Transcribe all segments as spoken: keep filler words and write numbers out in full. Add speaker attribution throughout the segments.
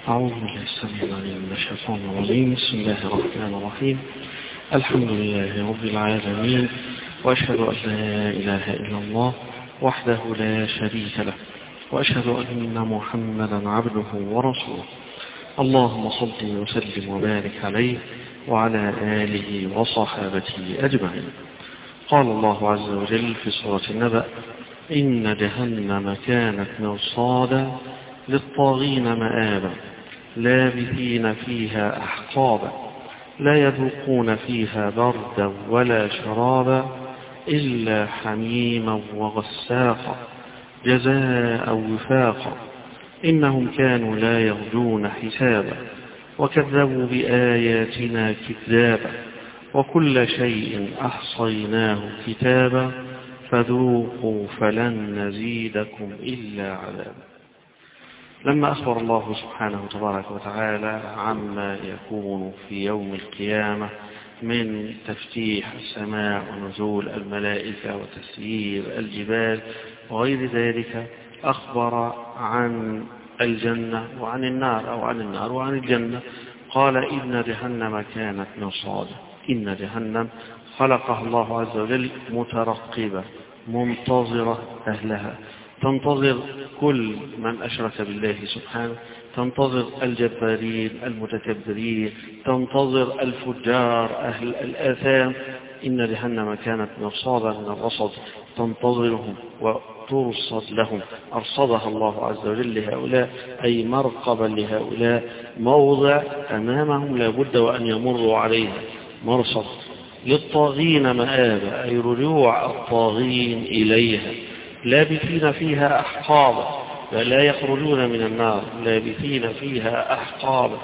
Speaker 1: أعوذ بالله السميع العليم من الشيطان الرجيم. بسم الله الرحمن الرحيم. الحمد لله رب العالمين، وأشهد أن لا إله إلا الله وحده لا شريك له، وأشهد أن محمدا عبده ورسوله. اللهم صل وسلم وبارك عليه وعلى آله وصحابته أجمعين. قال الله عز وجل في سورة النبأ: إن جهنم كانت مرصادا للطاغين مآبا لابثين فيها أحقابا لا يذوقون فيها بردا ولا شرابا إلا حميما وغساقا جزاء وفاقا إنهم كانوا لا يرجون حسابا وكذبوا بآياتنا كذابا وكل شيء أحصيناه كتابا فذوقوا فلن نزيدكم إلا عذابا. لما أخبر الله سبحانه تبارك وتعالى عما يكون في يوم القيامة من تفتيح السماء ونزول الملائكة وتسيير الجبال وغير ذلك، أخبر عن الجنة وعن النار أو عن النار وعن الجنة. قال: إن جهنم كانت مرصادا. إن جهنم خلقها الله عز وجل مترقبة منتظرة أهلها، تنتظر كل من أشرك بالله سبحانه، تنتظر الجبارين المتكبرين، تنتظر الفجار أهل الآثام. إن جهنم كانت مرصادا من الرصد، تنتظرهم وترصد لهم. أرصدها الله عز وجل لهؤلاء، أي مرقبا لهؤلاء، موضع أمامهم لابد وأن يمروا عليها، مرصد. للطاغين مآبا، أي رجوع الطاغين إليها. لابثين فيها أحقابا، فلا يخرجون من النار، لابثين فيها أحقابا.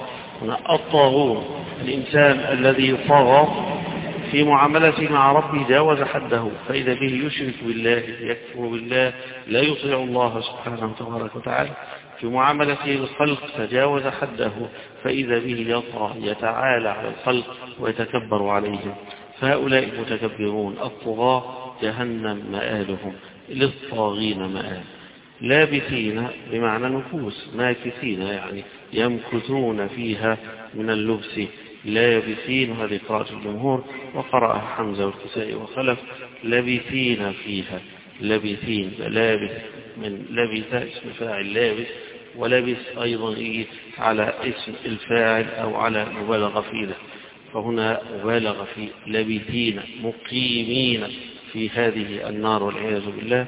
Speaker 1: الطاغون الإنسان الذي طغى في معاملته مع ربه، جاوز حده، فإذا به يشرك بالله، يكفر بالله، لا يطيع الله سبحانه تبارك وتعالى. في معاملته للخلق تجاوز حده، فإذا به يطغى، يتعالى على الخلق ويتكبر عليهم. فهؤلاء المتكبرون الطغاة جهنم مآلهم، للطاغين مآل. لابثين بمعنى نفوس، ماكثين يعني يمكثون فيها من اللبس. لابثين، هذه قراءة الجمهور، وقرأها حمزة والكسائي وخلف. لابثين فيها، لابثين، لابث من لبث اسم فاعل لابث، ولبث أيضا يجي على اسم الفاعل أو على مبالغة فيه، فهنا مبالغة في لابثين، مقيمين في هذه النار والعياذ بالله.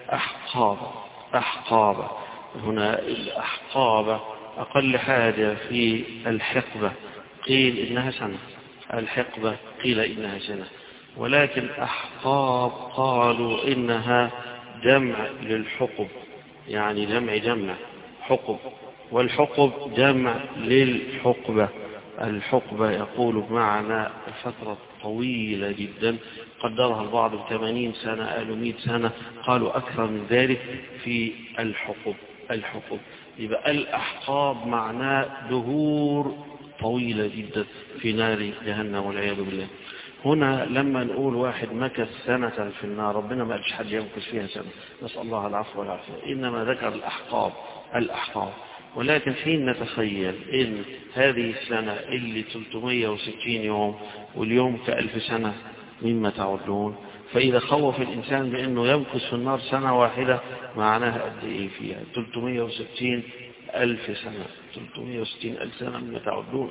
Speaker 1: أحقابا، أحقابا، هنا الأحقاب أقل حاجة في الحقبة، قيل إنها سنة، الحقبة قيل إنها سنة، ولكن أحقاب قالوا إنها جمع للحقب، يعني جمع جمع حقب، والحقب جمع للحقبة. الحقبة يقول بمعنى فترة طويلة جدا، قدرها البعض بثمانين سنة، قالوا مئة سنة، قالوا أكثر من ذلك في الحقب. الحقب يبقى الأحقاب معناه دهور طويلة جدا في نار جهنم والعياذ بالله. هنا لما نقول واحد مكث سنة في النار، ربنا ما قالش حد يمكث فيها سنة، نسأل الله العفو والعافية، إنما ذكر الأحقاب. الأحقاب. ولكن حين نتخيل إن هذه السنة اللي ثلاثمئة وستين يوم واليوم كألف سنة مما تعدون، فإذا خوف الإنسان بأنه يمكث في النار سنة واحدة، معناها قد إيه فيها؟ ثلاثمئة وستين ألف سنة، ثلاثمئة وستين ألف سنة مما تعدون.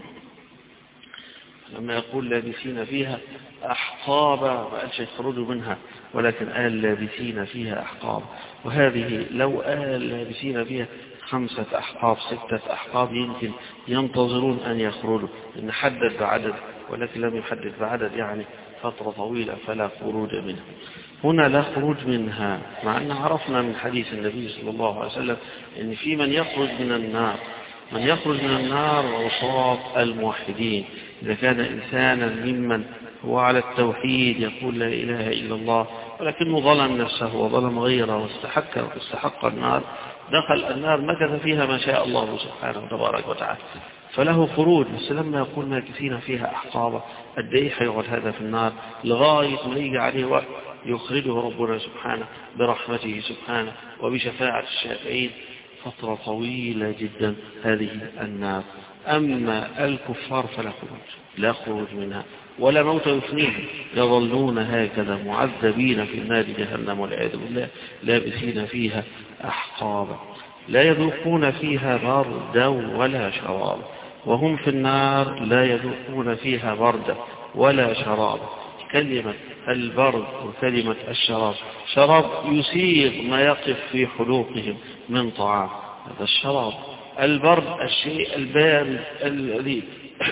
Speaker 1: لما يقول لابثين فيها أحقابا، ما قالش يخرجوا منها، ولكن قال لابثين فيها أحقاب. وهذه لو قال لابثين فيها خمسة أحقاب، ستة أحقاب، يمكن ينتظرون أن يخرجوا، إن حدد بعدد، ولكن لم يحدد بعدد، يعني فترة طويلة، فلا خروج منها. هنا لا خروج منها، مع أن عرفنا من حديث النبي صلى الله عليه وسلم إن في من يخرج من النار، من يخرج من النار عصاة الموحدين. إذا كان إنسانا ممن هو على التوحيد يقول لا إله إلا الله، ولكنه ظلم نفسه وظلم غيره واستحق, واستحق النار، دخل النار مكث فيها ما شاء الله سبحانه وتبارك وتعالى، فله خروج. بس لما يقول ماكثين فيها أحقابا، قد إيه هيقعد هذا في النار لغاية ما يجي عليه وقت يخرجه ربنا سبحانه برحمته سبحانه وبشفاعة الشافعين فترة طويلة جدا هذه النار. أما الكفار فلا خروج، لا خروج منها ولا موت يفنيهم، يظلون هكذا معذبين في نار جهنم والعياذ بالله لابسين فيها أحقابا لا يذوقون فيها بردا ولا شرابا. وهم في النار لا يذوقون فيها بردا ولا شرابا. كلمة البرد وكلمة الشراب، شراب يسيغ ما يقف في حلوقهم من طعام، هذا الشراب. البرد الشيء البارد الذي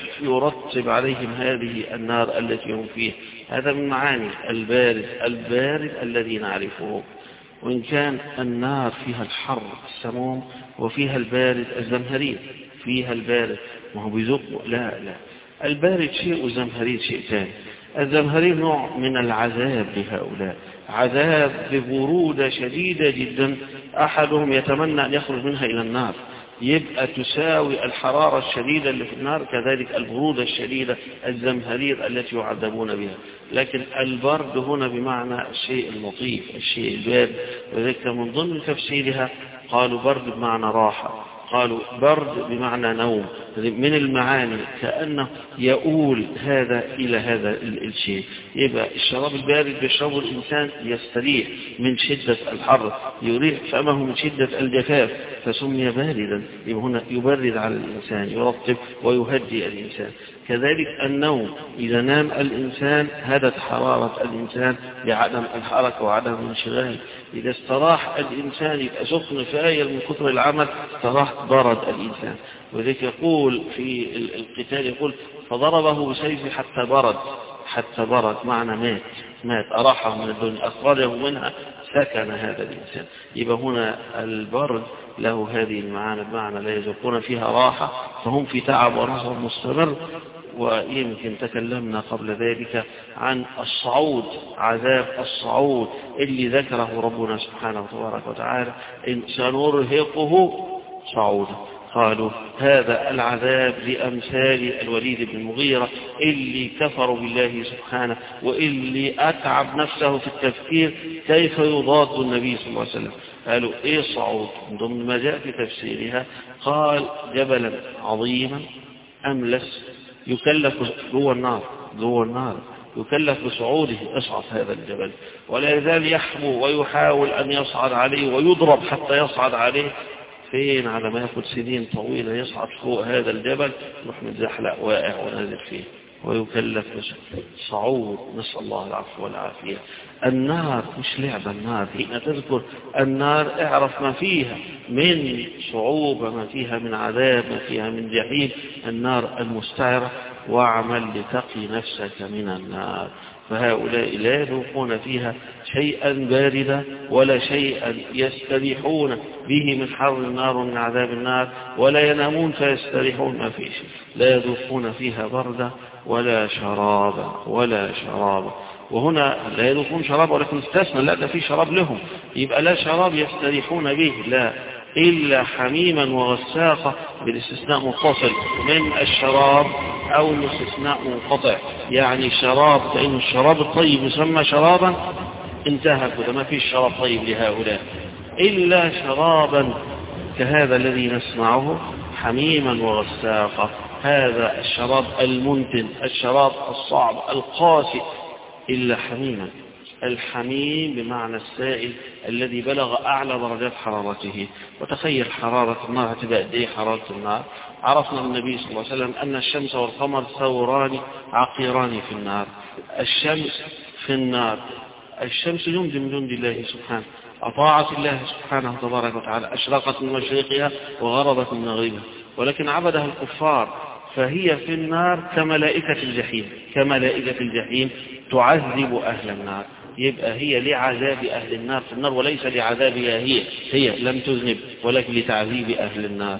Speaker 1: يرتب عليهم هذه النار التي هم فيه، هذا من معاني البارد، البارد الذي نعرفه. وإن كان النار فيها الحر السموم وفيها البارد الزمهرير، فيها البارد ما هو بيذوق، لا لا البارد شيء والزمهرير شيء ثاني. الزمهرير نوع من العذاب لهؤلاء، عذاب ببرودة شديدة جدا، أحدهم يتمنى أن يخرج منها إلى النار، يبقى تساوي الحرارة الشديدة اللي في النار كذلك البرودة الشديدة الزمهرير التي يعذبون بها. لكن البرد هنا بمعنى الشيء اللطيف، الشيء البارد، وذلك من ضمن تفسيرها قالوا برد بمعنى راحة، قالوا برد بمعنى نوم، من المعاني كأنه يؤول هذا إلى هذا الشيء. يبقى الشراب البارد بيشربه الإنسان يستريح من شدة الحر، يريح فمه من شدة الجفاف فسمي باردا، يبقى هنا يبرد على الإنسان، يرطب ويهدي الإنسان. كذلك النوم، إذا نام الإنسان هدت حرارة الإنسان بعدم الحركة وعدم الانشغال. إذا استراح الإنسان يبقى سخن فاير من كثر العمل، استراح برد الإنسان. وذلك يقول في القتال يقول فضربه بسيفه حتى برد، حتى برد معنى مات، مات أراحه من الدنيا، أخرجه منها، سكن هذا الإنسان. يبقى هنا البرد له هذه المعاني، بمعنى لا يذوقون فيها راحة، فهم في تعب ونصب مستمر. ويمكن تكلمنا قبل ذلك عن الصعود، عذاب الصعود اللي ذكره ربنا سبحانه وتبارك وتعالى، إن سنرهقه صعودا. قالوا هذا العذاب لأمثال الوليد بن المغيرة اللي كفروا بالله سبحانه، واللي أتعب نفسه في التفكير كيف يضاد النبي صلى الله عليه وسلم. قالوا إيه صعود؟ من ضمن ما جاء في تفسيرها قال جبلا عظيما أملس يكلف جوه النار، جوه النار يكلف بصعوده، اصعد هذا الجبل، ولا يزال يحمو ويحاول أن يصعد عليه ويضرب حتى يصعد عليه. فين على ما يأخذ سنين طويلة يصعد فوق هذا الجبل، يروح متزحلق واقع ونازل فيه ويكلف صعود، نسأل الله العفو والعافية. النار مش لعبة، النار حين تذكر النار اعرف ما فيها من صعوبة، ما فيها من عذاب، ما فيها من جحيم، النار المستعرة، واعمل لتقي نفسك من النار. فهؤلاء لا يذوقون فيها شيئا باردا ولا شيئا يستريحون به من حر النار ومن عذاب النار، ولا ينامون فيستريحون، ما فيش، لا يذوقون فيها بردا ولا شرابا ولا شرابا. وهنا لا يذوقون شراب ولكن استثنى، لا ده في شراب لهم، يبقى لا شراب يستريحون به، لا إلا حميما وغساقا، بالاستثناء متصل من الشراب أو الاستثناء منقطع، يعني شراب فإن الشراب الطيب يسمى شرابا، انتهى كده، ما فيش شراب طيب لهؤلاء إلا شرابا كهذا الذي نسمعه حميما وغساقا. هذا الشراب المنتن، الشراب الصعب القاسي، إلا حميما. الحميم بمعنى السائل الذي بلغ أعلى درجات حرارته. وتخيل حرارة النار هتبقى قد إيه حرارة النار. عرفنا النبي صلى الله عليه وسلم أن الشمس والقمر ثوران عقيران في النار. الشمس في النار، الشمس جند من جند الله سبحانه، أطاعت الله سبحانه تبارك وتعالى، أشرقت من مشرقها وغربت من مغربها، ولكن عبدها الكفار، فهي في النار كملائكة الجحيم، كملائكة الجحيم تعذب أهل النار. يبقى هي لعذاب أهل النار في النار وليس لعذابها هي، هي لم تذنب ولكن لتعذيب أهل النار.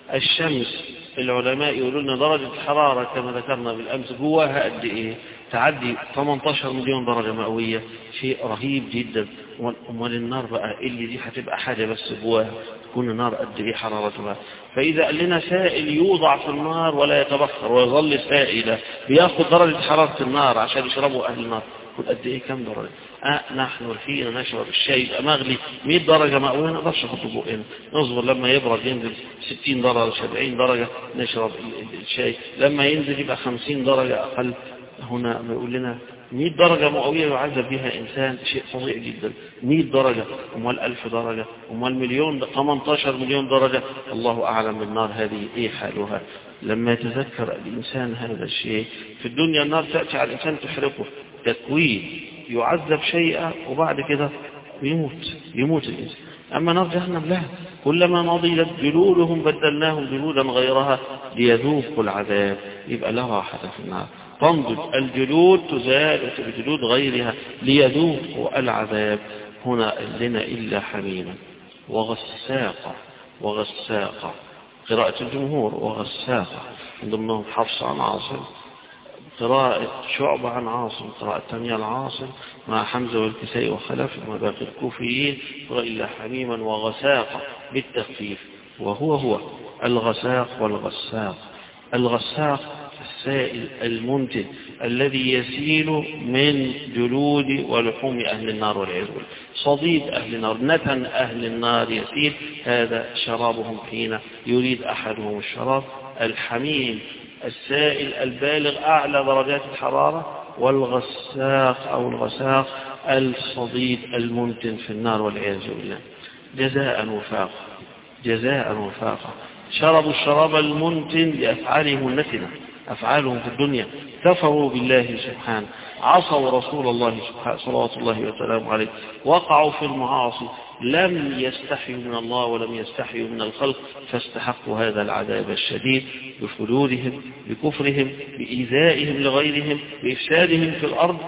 Speaker 1: الشمس العلماء يقولون درجة الحرارة كما ذكرنا بالأمس جواها قد إيه؟ تعدي ثمانية عشر مليون درجة مئوية، شيء رهيب جدا. أمال النار بقى اللي دي هتبقى حاجة بس جواها تكون النار قد إيه حرارتها. فإذا قال لنا سائل يوضع في النار ولا يتبخر ويظل سائلا، بياخد درجة حرارة النار عشان يشربوا أهل النار، ناكل قد ايه كم درجة؟ آه نحن الحين نشرب الشاي يبقى مغلي مئة درجة مئوية، ما نقدرش نحطه بقنا، نصبر لما يبرد ينزل ستين درجة سبعين درجة نشرب الشاي، لما ينزل يبقى خمسين درجة أقل. هنا بيقول لنا مئة درجة مئوية يعذب بها إنسان، شيء فظيع جدا. مئة درجة، أموال ألف درجة، أموال مليون، ثمانية عشر مليون درجة، الله أعلم بالنار هذه إيه حالها. لما يتذكر الإنسان هذا الشيء في الدنيا، النار تأتي على الإنسان تحرقه تكوين، يعذب شيئا وبعد كده يموت يموت الإنسان. أما نار جهنم لا، كلما نضجت جلودهم بدلناهم جلودا غيرها ليذوقوا العذاب، يبقى لا راحة في النار. تنضج الجلود تزال بجلود غيرها ليذوقوا العذاب. هنا لنا إلا حميما وغساقا، وغساقا قراءة الجمهور وغساقا، من ضمنهم حفص عن عاصم، قراءة شعبة عن عاصم، قراءة تانية العاصم مع حمزة والكسائي وخلف وما باقي الكوفيين، إلا حميما وغساقا بالتخفيف. وهو هو الغساق والغساق. الغساق السائل المنتن الذي يسيل من جلود ولحوم أهل النار والعياذ بالله، صديد أهل النار، نتن أهل النار يسيل، هذا شرابهم حين يريد أحدهم الشراب. الحميم السائل البالغ أعلى درجات الحرارة، والغساق أو الغساق الصديد المنتن في النار والعياذ بالله. جزاء وفاقا، جزاء وفاقا. شربوا الشراب المنتن لأفعالهم النتنة، أفعالهم في الدنيا، كفروا بالله سبحانه، عصوا رسول الله صلوات الله وسلامه عليه، وقعوا في المعاصي، لم يستحيوا من الله ولم يستحيوا من الخلق، فاستحقوا هذا العذاب الشديد بفجورهم، بكفرهم، بإيذائهم لغيرهم، بإفسادهم في الأرض،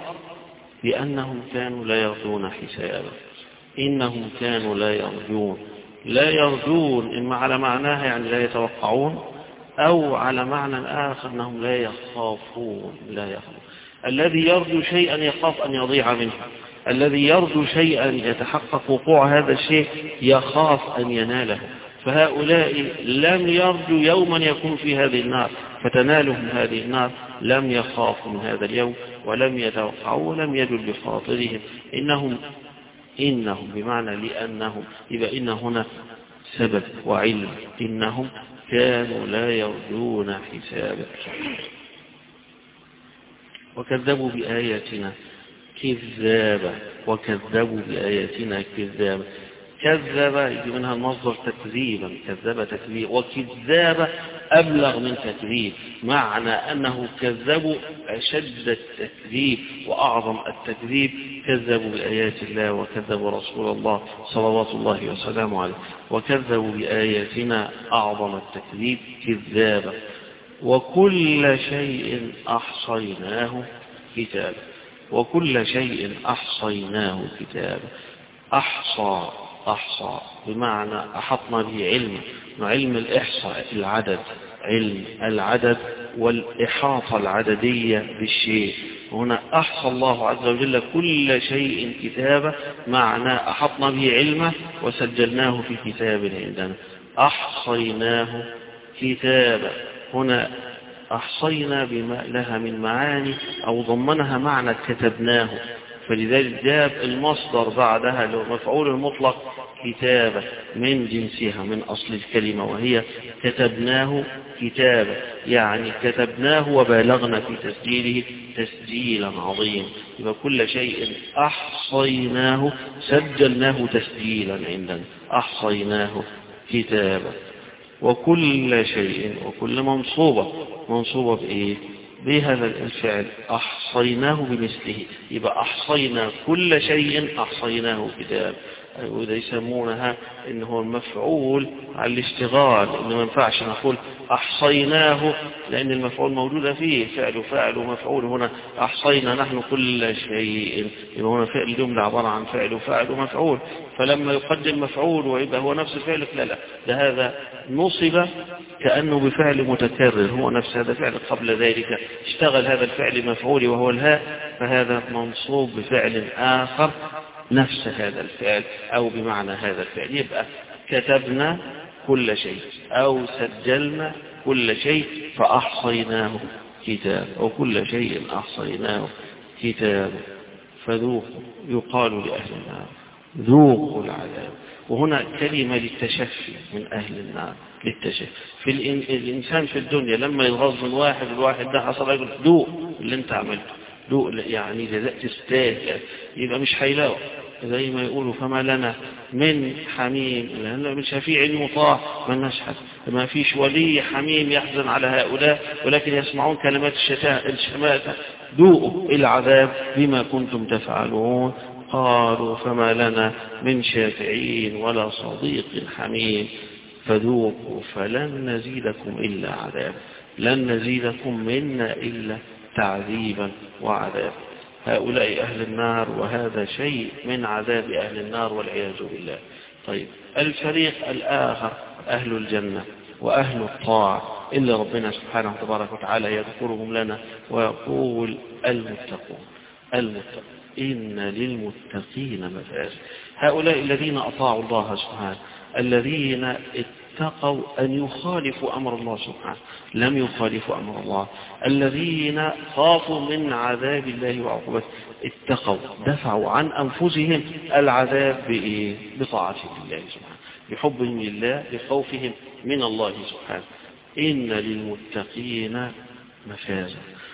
Speaker 1: لأنهم كانوا لا يرجون حسابا. إنهم كانوا لا يرجون، لا يرجون إما على معناها يعني لا يتوقعون، أو على معنى آخر أنهم لا يخافون، لا يخافون. الذي يرجو شيئا يخاف أن يضيع منه، الذي يرجو شيئا يتحقق وقوع هذا الشيء يخاف أن يناله. فهؤلاء لم يرجوا يوما يكون في هذه النار فتنالهم هذه النار، لم يخافوا من هذا اليوم ولم يتوقعوا ولم يجل بخاطرهم. إنهم إنهم بمعنى لأنهم، يبقى إن هنا سبب وعلم، إنهم كانوا لا يرجون حسابا وكذبوا بآياتنا كذابا، وكذبوا بآياتنا كذابا. كذب يجي منها المصدر تكذيبا، كذب تكذيب، وكذابا أبلغ من تكذيب، معنى أنه كذبوا أشد التكذيب وأعظم التكذيب. كذبوا بآيات الله وكذبوا رسول الله صلوات الله وسلامه عليه، وكذبوا بآياتنا أعظم التكذيب كذابا. وكل شيء أحصيناه كتابا، وكل شيء أحصيناه كتابا. أحصى، أحصى بمعنى أحطنا به علم، علم الإحصاء العدد، علم العدد والإحاطة العددية بالشيء. هنا أحصى الله عز وجل كل شيء كتابا، معنى أحطنا به علمه وسجلناه في كتاب عندنا. أحصيناه كتابا، هنا أحصينا بما لها من معاني أو ضمنها معنى كتبناه، فلذلك جاب المصدر بعدها لو مفعول المطلق كتابة من جنسها من أصل الكلمة، وهي كتبناه كتابة، يعني كتبناه وبالغنا في تسجيله تسجيلا عظيم. يبقى كل شيء أحصيناه سجلناه تسجيلا عندنا، أحصيناه كتابة. وكل شيء، وكل منصوبة، منصوبة بإيه؟ بهذا الفعل أحصيناه بمثله، يبقى أحصينا كل شيء أحصيناه كتاب. وإذا يسمونها إنه المفعول على الاشتغال، إنه ما ينفعش نقول أحصيناه لأن المفعول موجود فيه فعل فاعل ومفعول. هنا أحصينا نحن كل شيء، يبقى هنا فعل جملة عبارة عن فعل وفاعل ومفعول، فلما يقدم مفعول ويبقى هو نفس الفعل لا لا، ده هذا نصب كأنه بفعل متكرر، هو نفس هذا فعل قبل ذلك اشتغل هذا الفعل مفعول وهو الهاء، فهذا منصوب بفعل آخر نفس هذا الفعل أو بمعنى هذا الفعل. يبقى كتبنا كل شيء أو سجلنا كل شيء فأحصيناه كتاب، أو كل شيء أحصيناه كتاب. فذوقوا، يقال لأهل النار ذوقوا العذاب. وهنا كلمة للتشفي من أهل النار، للتشفي. في الإنسان في الدنيا لما يتغاظ من واحد، الواحد ده حصل يقول ذوق اللي انت عملته، ذوق يعني جزاء تستاهل، يبقى مش هيلاقوا. زي ما يقولوا فما لنا من حميم، لأنه من شفيع مطاع من نشحت، ما فيش ولي حميم يحزن على هؤلاء، ولكن يسمعون كلمات الشتاء الشماتة ذوقوا العذاب بما كنتم تفعلون. قالوا فما لنا من شافعين ولا صديق حميم فذوقوا فلن نزيدكم إلا عذاب، لن نزيدكم منا إلا تعذيبا وعذاب. هؤلاء أهل النار، وهذا شيء من عذاب أهل النار والعياذ بالله. طيب الفريق الآخر أهل الجنة وأهل الطاعة، إلا ربنا سبحانه تبارك وتعالى يذكرهم لنا ويقول المتقون. المتقون إن للمتقين مفاز. هؤلاء الذين أطاعوا الله سبحانه، الذين اتقوا أن يخالفوا أمر الله سبحانه، لم يخالفوا أمر الله، الذين خافوا من عذاب الله وعقوبته، اتقوا دفعوا عن أنفسهم العذاب بإيه؟ بطاعة الله سبحانه، بحبهم لله، بخوفهم من الله سبحانه. إن للمتقين مفازا.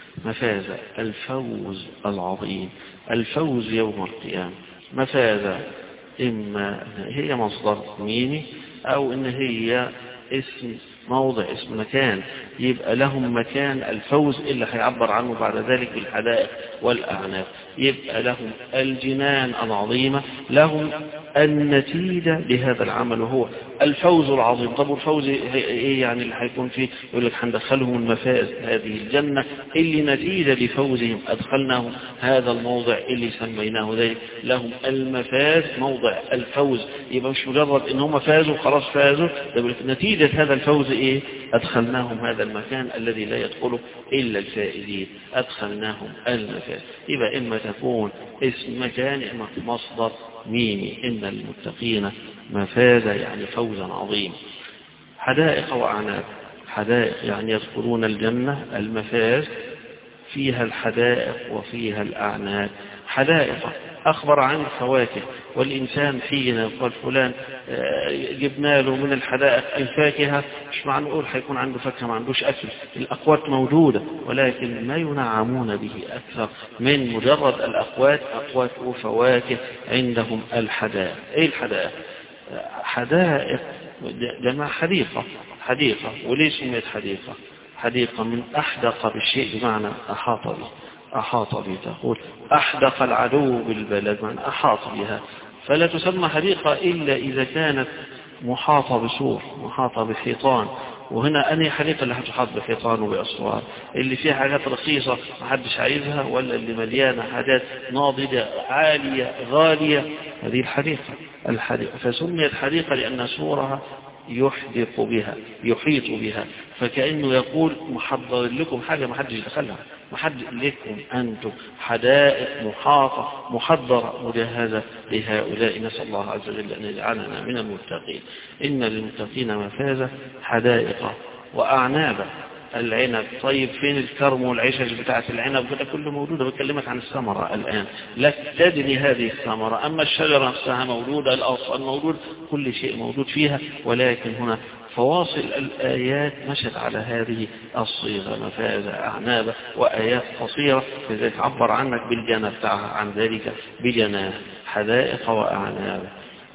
Speaker 1: مفازا الفوز العظيم، الفوز يوم القيامة. مفازا إما هي مصدر ميمي أو إن هي اسم موضع، اسم مكان، يبقى لهم مكان الفوز اللي هيعبر عنه بعد ذلك بالحدائق والأعناب. يبقى لهم الجنان العظيمة، لهم النتيجة لهذا العمل وهو الفوز العظيم. طب الفوز ايه يعني اللي هيكون فيه؟ يقول لك هندخلهم المفاز، هذه الجنة اللي نتيجة لفوزهم أدخلناهم هذا الموضع اللي سميناه ذلك، لهم المفاز موضع الفوز. يبقى مش مجرد ان هم فازوا خلاص فازوا، نتيجة هذا الفوز ايه؟ أدخلناهم هذا المكان الذي لا يدخله إلا الفائزين، أدخلناهم المفاز. يبقى إما تكون اسم مكان إما مصدر ميمي. إن المتقين مفازا يعني فوزا عظيم. حدائق وأعناب، حدائق يعني يدخلون الجنة، المفاز فيها الحدائق وفيها الأعناب. حدائق أخبر عن الفواكه، والإنسان حين يقول فلان جبنا له من الحدائق الفاكهة، مش معنى نقول حيكون عنده فاكهة ما عندوش أكل، الأقوات موجودة، ولكن ما ينعمون به أكثر من مجرد الأقوات، أقوات وفواكه عندهم الحدائق. إيه الحدائق؟ حدائق جمع حديقة، حديقة. وليش سميت حديقة؟ حديقة من أحدق بالشيء بمعنى أحاط به، أحاط به. تقول أحدق العدو بالبلد من أحاط بها، فلا تسمى حديقة إلا إذا كانت محاطة بسور، محاطة بحيطان. وهنا أنهي حديقة اللي هتحاط بحيطان وبأسوار؟ اللي فيها حاجات رخيصة ما حدش عايزها، ولا اللي مليانة حاجات ناضجة عالية غالية؟ هذه الحديقة. الحديقة فسميت حديقة لأن سورها يحدق بها، يحيط بها، فكأنه يقول محضر لكم حاجة ما حدش دخلها، ما حد لكم أنتم، حدائق محاطة محضرة مجهزة لهؤلاء. نسأل الله عز وجل أن يجعلنا من المتقين. إن للمتقين مفازة حدائق وأعنابا. العنب، طيب فين الكرم والعشش بتاعة العنب؟ كده كله موجودة. بكلمك عن الثمرة الآن، لا تدني هذه الثمرة، أما الشجرة نفسها موجودة، الأغصان موجود، كل شيء موجود فيها. ولكن هنا فواصل الآيات مشت على هذه الصيغة، مفازة أعنابة، وآيات قصيرة لذلك عبر عنك بالجنة بتاعها عن ذلك بجناه. حدائق وأعنابة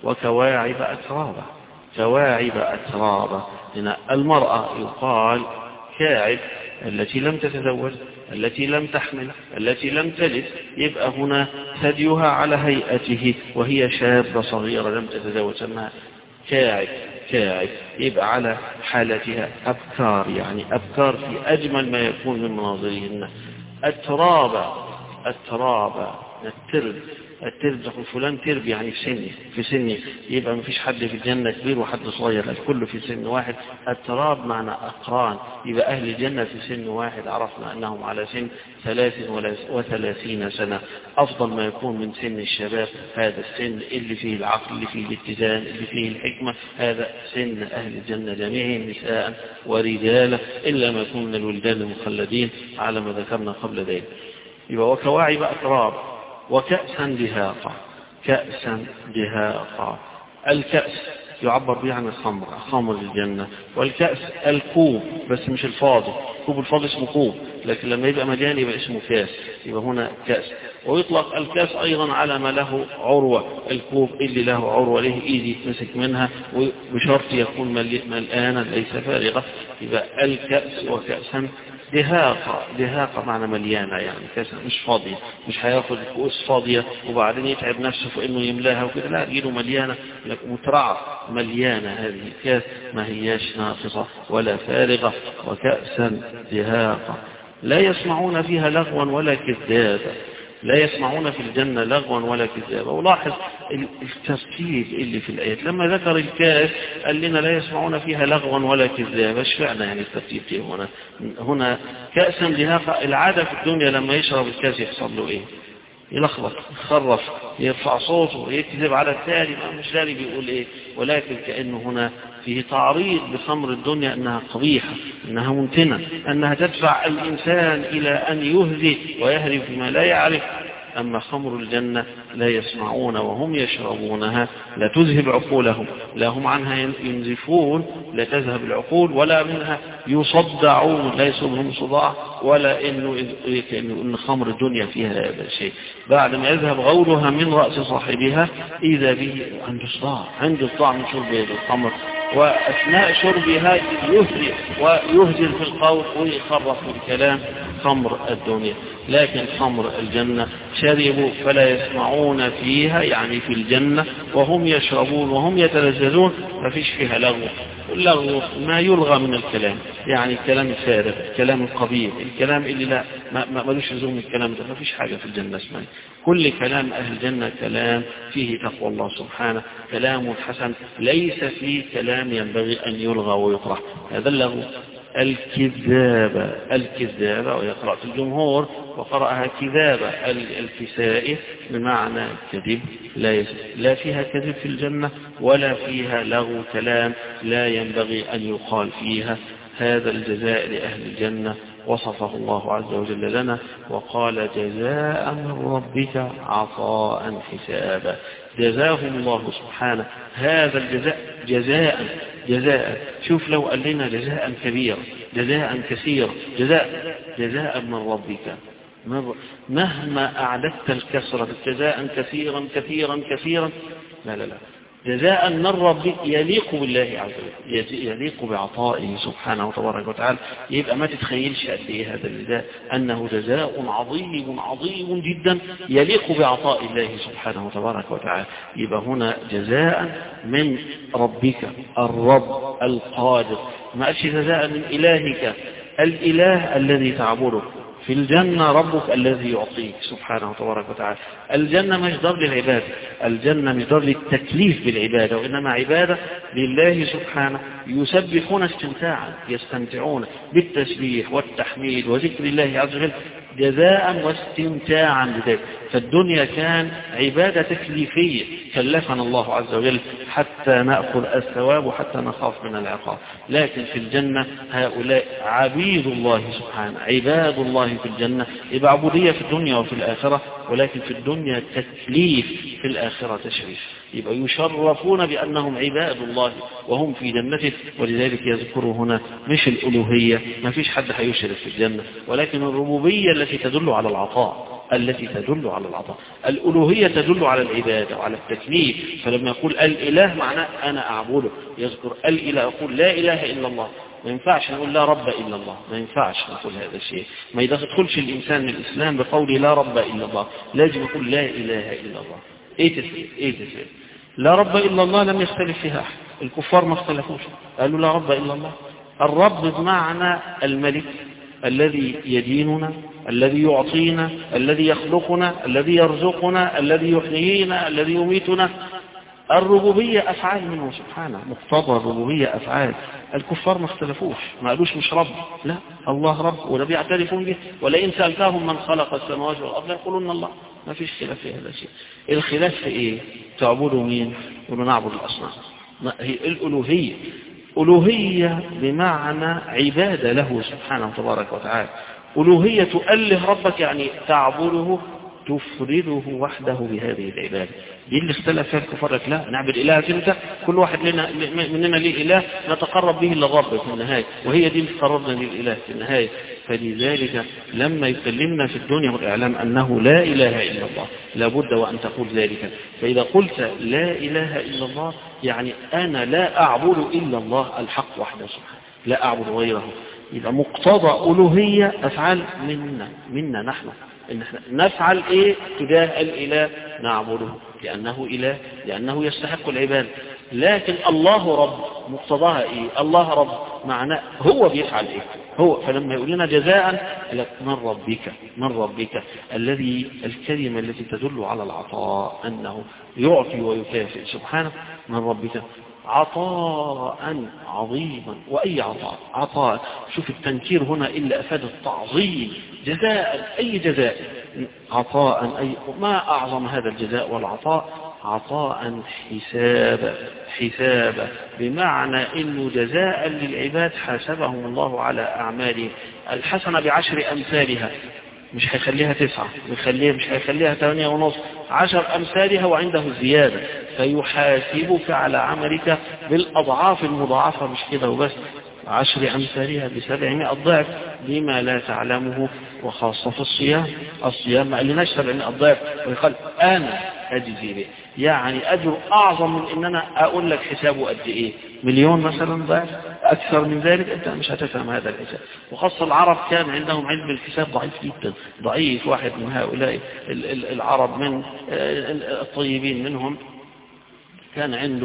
Speaker 1: وكواعب أترابا. كواعب أترابا، هنا المرأة يقال كاعب التي لم تتزوج، التي لم تحمل، التي لم تلد، يبقى هنا ثديها على هيئته وهي شابة صغيرة لم تتزوج، سماها كاعب. كاعب يبقى على حالتها أبكار، يعني أبكار في أجمل ما يكون من مناظرهن. التراب، التراب الترب، الترب تقول فلان ترب يعني في سني، في سني، يبقى ما فيش حد في الجنة كبير وحد صغير، الكل في سن واحد. التراب معنى أقران، يبقى أهل الجنة في سن واحد، عرفنا أنهم على سن ثلاث وثلاثين سنة، أفضل ما يكون من سن الشباب. هذا السن اللي فيه العقل، اللي فيه الاتزان، اللي فيه الحكمة، هذا سن أهل الجنة جميعهم نساء ورجالا، إلا ما يكون من الولدان المخلدين على ما ذكرنا قبل ذلك. يبقى وكواعب أتراب. وكأسا دهاقا. كأسا دهاقا. الكأس يعبر به عن الخمر، خمر الجنة. والكأس الكوب، بس مش الفاضي، كوب الفاضي اسمه كوب، لكن لما يبقى مليان يبقى اسمه كاس، يبقى هنا كأس. ويطلق الكاس أيضا على ما له عروة، الكوب اللي له عروة له إيد يتمسك منها وبشرط يكون ملآنا ليس فارغة، يبقى الكأس. وكأسا دهاقة. دهاقة معنى مليانة، يعني كأس مش فاضية، مش هياخد كؤوس فاضية وبعدين يتعب نفسه في انه يملاها وكده، لا، تجيله مليانة مترعة مليانة. هذه كأس ما هياش ناقصة ولا فارغة. وكأسا دهاقة لا يسمعون فيها لغوا ولا كذابا. لا يسمعون في الجنة لغوا ولا كذابا. ولاحظ الترتيب اللي في الآيات، لما ذكر الكاس قال لنا لا يسمعون فيها لغوا ولا كذابا. ايش فعلا يعني الترتيب فيه هنا؟ هنا كأسا دهاقا. العادة في الدنيا لما يشرب الكاس يحصل له ايه؟ يلخبط، يخرف، يرفع صوته، يكذب على الثاني، مش داري بيقول ايه. ولكن كأنه هنا فيه تعريض بخمر الدنيا انها قبيحة، انها منتنة، انها تدفع الانسان الى ان يهذي ويهرب فيما لا يعرف. أما خمر الجنة لا يسمعون وهم يشربونها لا تذهب عقولهم، لا هم عنها ينزفون، لا تذهب العقول، ولا منها يصدعون، لا يصيبهم صداع، ولا إنه إن خمر الدنيا فيها هذا الشيء. بعد ما يذهب غولها من رأس صاحبها إذا به عنده صداع، عنده صداع من شرب الخمر، وأثناء شربها يهري ويهزل في القول ويخرف في الكلام. خمر الدنيا. لكن خمر الجنة شربوا فلا يسمعون فيها، يعني في الجنة وهم يشربون وهم يتلذذون، ما فيش فيها لغو. اللغو ما يلغى من الكلام، يعني الكلام الفارغ، الكلام القبيح، الكلام اللي لا ما ملوش لزوم الكلام ده، ما فيش حاجة في الجنة اسمها. كل كلام أهل الجنة كلام فيه تقوى الله سبحانه، كلام حسن، ليس فيه كلام ينبغي أن يلغى ويطرح. هذا اللغو. الكذابة. الكذابة ويقرأ في الجمهور وقرأها كذابة الكسائي بمعنى كذب. لا, لا فيها كذب في الجنة ولا فيها لغو كلام لا ينبغي أن يقال فيها. هذا الجزاء لأهل الجنة وصفه الله عز وجل لنا وقال جزاء من ربك عطاء حسابا. جزاهم الله سبحانه هذا الجزاء جزاء جزاء. شوف لو قال لنا جزاء كبير، جزاء كثير، جزاء جزاء من ربك، مهما أعددت الكسرة جزاء كثيرا كثيرا كثيرا، لا لا لا، جزاء من ربك يليق بالله عز وجل، يليق بعطائه سبحانه وتبارك وتعالى. يبقى ما تتخيلش قد ايه هذا الجزاء، انه جزاء عظيم عظيم جدا يليق بعطاء الله سبحانه وتبارك وتعالى. يبقى هنا جزاء من ربك الرب القادر، ما قالش جزاء من إلهك، الإله الذي تعبده. في الجنة ربك الذي يعطيك سبحانه وتبارك وتعالى. الجنة مصدر للعبادة، الجنة مصدر للتكليف بالعبادة، وإنما عبادة لله سبحانه، يسبحون استمتاعا، يستمتعون بالتسبيح والتحميد وذكر الله عز وجل جزاء واستمتاعا بذلك. فالدنيا كان عبادة تكليفية كلفنا الله عز وجل حتى نأخذ الثواب وحتى نخاف من العقاب. لكن في الجنة هؤلاء عبيد الله سبحانه، عباد الله في الجنة، يبقى عبودية في الدنيا وفي الآخرة، ولكن في الدنيا تكليف، في الآخرة تشريف. يبقى يشرفون بأنهم عباد الله وهم في جنته. ولذلك يذكروا هنا مش الألوهية، ما فيش حد هيشرف في الجنة، ولكن الربوبية التي تدل على العطاء، التي تدل على العطاء. الألوهية تدل على العبادة وعلى التكليف. فلما يقول الإله معناه أنا أعبده، يذكر الإله، يقول لا إله إلا الله. ما ينفعش نقول لا رب إلا الله، ما ينفعش نقول هذا الشيء. ما يدخلش الإنسان من الإسلام بقول لا رب إلا الله، لازم يقول لا إله إلا الله. إيه تفعل؟ إيه تفعل؟ لا رب إلا الله لم يختلف فيها أحد، الكفار ما اختلفوش، قالوا لا رب إلا الله. الرب بمعنى الملك الذي يديننا، الذي يعطينا، الذي يخلقنا، الذي يرزقنا، الذي يحيينا، الذي يميتنا. الربوبية أفعال منه سبحانه، مقتضى الربوبية أفعال. الكفار ما اختلفوش، ما قالوش مش رب، لا، الله رب، ولا بيعترفون به. ولئن سألتهم من خلق السماوات والأرض يقولون الله. ما فيش خلاف في هذا الشيء. الخلاف في إيه؟ تعبدوا مين؟ يقولوا نعبد الأصنام. هي الألوهية، ألوهية بمعنى عبادة له سبحانه وتبارك وتعالى. ألوهية تؤله ربك يعني تعبده تفرده وحده بهذه العبادة. دي اللي اختلف فيها الكفار، لا نعبد إلهك أنت، كل واحد لنا مننا ليه إله نتقرب به للرب في النهاية، وهي دي اللي قربنا للإله في النهاية. فلذلك لما يكلمنا في الدنيا والإعلام أنه لا إله إلا الله لابد وأن تقول ذلك. فإذا قلت لا إله إلا الله يعني أنا لا أعبد إلا الله الحق وحده سبحانه، لا أعبد غيره. يبقى مقتضى ألوهية أفعال منا منا نحن، إن احنا نفعل إيه تجاه الإله، نعبده لأنه إله، لأنه يستحق العبادة. لكن الله رب مقتضاها إيه؟ الله رب معناه هو بيفعل إيه هو. فلما يقول لنا جزاء لك من ربك، من ربك الذي الكلمة التي تدل على العطاء أنه يعطي ويكافئ سبحانه، من ربك عطاء عظيما. وأي عطاء؟ عطاء، شوف التنكير هنا إلا أفاد التعظيم، جزاء أي جزاء، عطاء أي ما أعظم هذا الجزاء والعطاء، عطاء حسابا، حسابا بمعنى إنه جزاء للعباد حاسبهم الله على أعمالهم. الحسنة بعشر أمثالها، مش هيخليها تسعة، مخليها مش هيخليها ثمانية ونصف، عشر أمثالها وعنده زيادة، فيحاسبك على عملك بالأضعاف المضاعفة، مش كده وبس، عشر أمثالها بسبعمائة ضعف بما لا تعلمه. وخاصة في الصيام، الصيام ما قالناش سبعمائة ضعف، ويقال أنا أجزي به، يعني أجر أعظم من إن أنا أقول لك حسابه قد إيه، مليون مثلا ضعف، أكثر من ذلك أنت مش هتفهم هذا الحساب. وخاصة العرب كان عندهم علم الحساب ضعيف جدا، ضعيف. واحد من هؤلاء العرب من الطيبين منهم كان عنده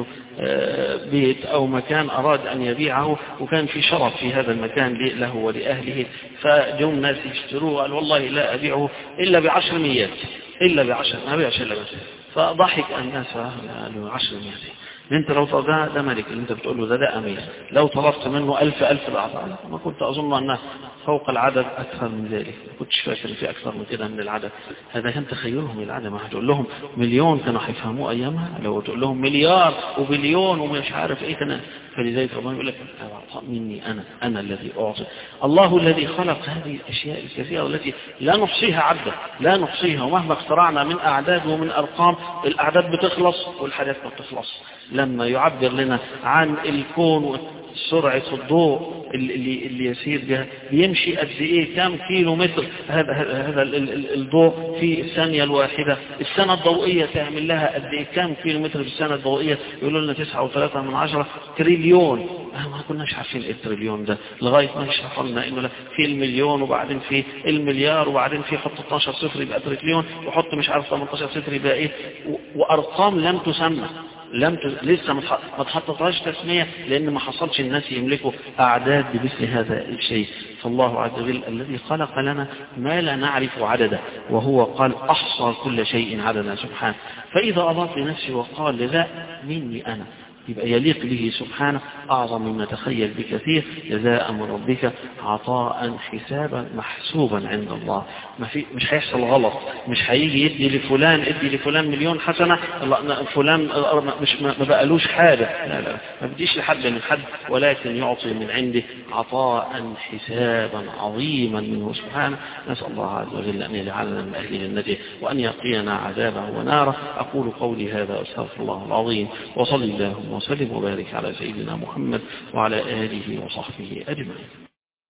Speaker 1: بيت أو مكان أراد أن يبيعه، وكان في شرف في هذا المكان له ولأهله، فجم ناس يشتروه، قال والله لا أبيعه إلا بعشر ميات، إلا بعشر ما أبيعش إلا بس. فضحك الناس قالوا عشر ميات، انت لو طلبت ده ملك اللي انت بتقول له ده ده امير، لو طلبت منه ألف ألف ضعف، ما كنت أظن أنه فوق العدد أكثر من ذلك، ما كنتش فاكر في أكثر من كده من العدد. هذا كان تخيلهم العدد. ما هتقول لهم مليون كانوا هيفهموه أيامها، لو تقول لهم مليار وبليون ومش عارف إيه كان. فلذلك الله يقول لك مني أنا أنا الذي أعطي. الله الذي خلق هذه الأشياء الكثيرة التي لا نحصيها عددا، لا نحصيها، ومهما اخترعنا من أعداد ومن أرقام الأعداد بتخلص والحاجات ما بتخلص. لما يعبر لنا عن الكون سرعة الضوء اللي اللي يسير بها، بيمشي قد ايه، كم كيلو متر هذا هذا الضوء في الثانية الواحدة. السنة الضوئية تعمل لها قد ايه، كم كيلو متر في السنة الضوئية، يقولوا لنا تسعة وثلاثة من عشرة تريليون. ما كناش عارفين ايه التريليون ده لغاية ما شرحوا لنا انه في المليون، وبعدين في المليار، وبعدين في حط اثناشر صفر يبقى تريليون، وحط مش عارف ثمانية عشر صفر يبقى ايه، وارقام لم تسمى، لم ت... لسه ما تحطتهاش تسمية، لأن ما حصلش الناس يملكوا أعداد بمثل هذا الشيء. فالله عز وجل الذي خلق لنا ما لا نعرف عدده، وهو قال أحصى كل شيء عددا سبحانه. فإذا أضاف لنفسه وقال لذا مني أنا، يبقى يليق به سبحانه أعظم مما تخيل بكثير. جزاء من ربك عطاء حسابا محسوبا عند الله. ما في مش هيحصل غلط، مش هيجي يدي لفلان ادي لفلان مليون حسنة، فلان مش ما بقالوش حاجة، لا لا ما بديش لحد من حد، ولكن يعطي من عنده عطاء حسابا عظيما منه سبحانه. نسأل الله عز وجل أن يجعلنا من أهل جنته وأن يقينا عذابه وناره. أقول قولي هذا أستغفر الله العظيم، وصلي اللهم وسلم وبارك على سيدنا محمد وعلى آله وصحبه أجمعين.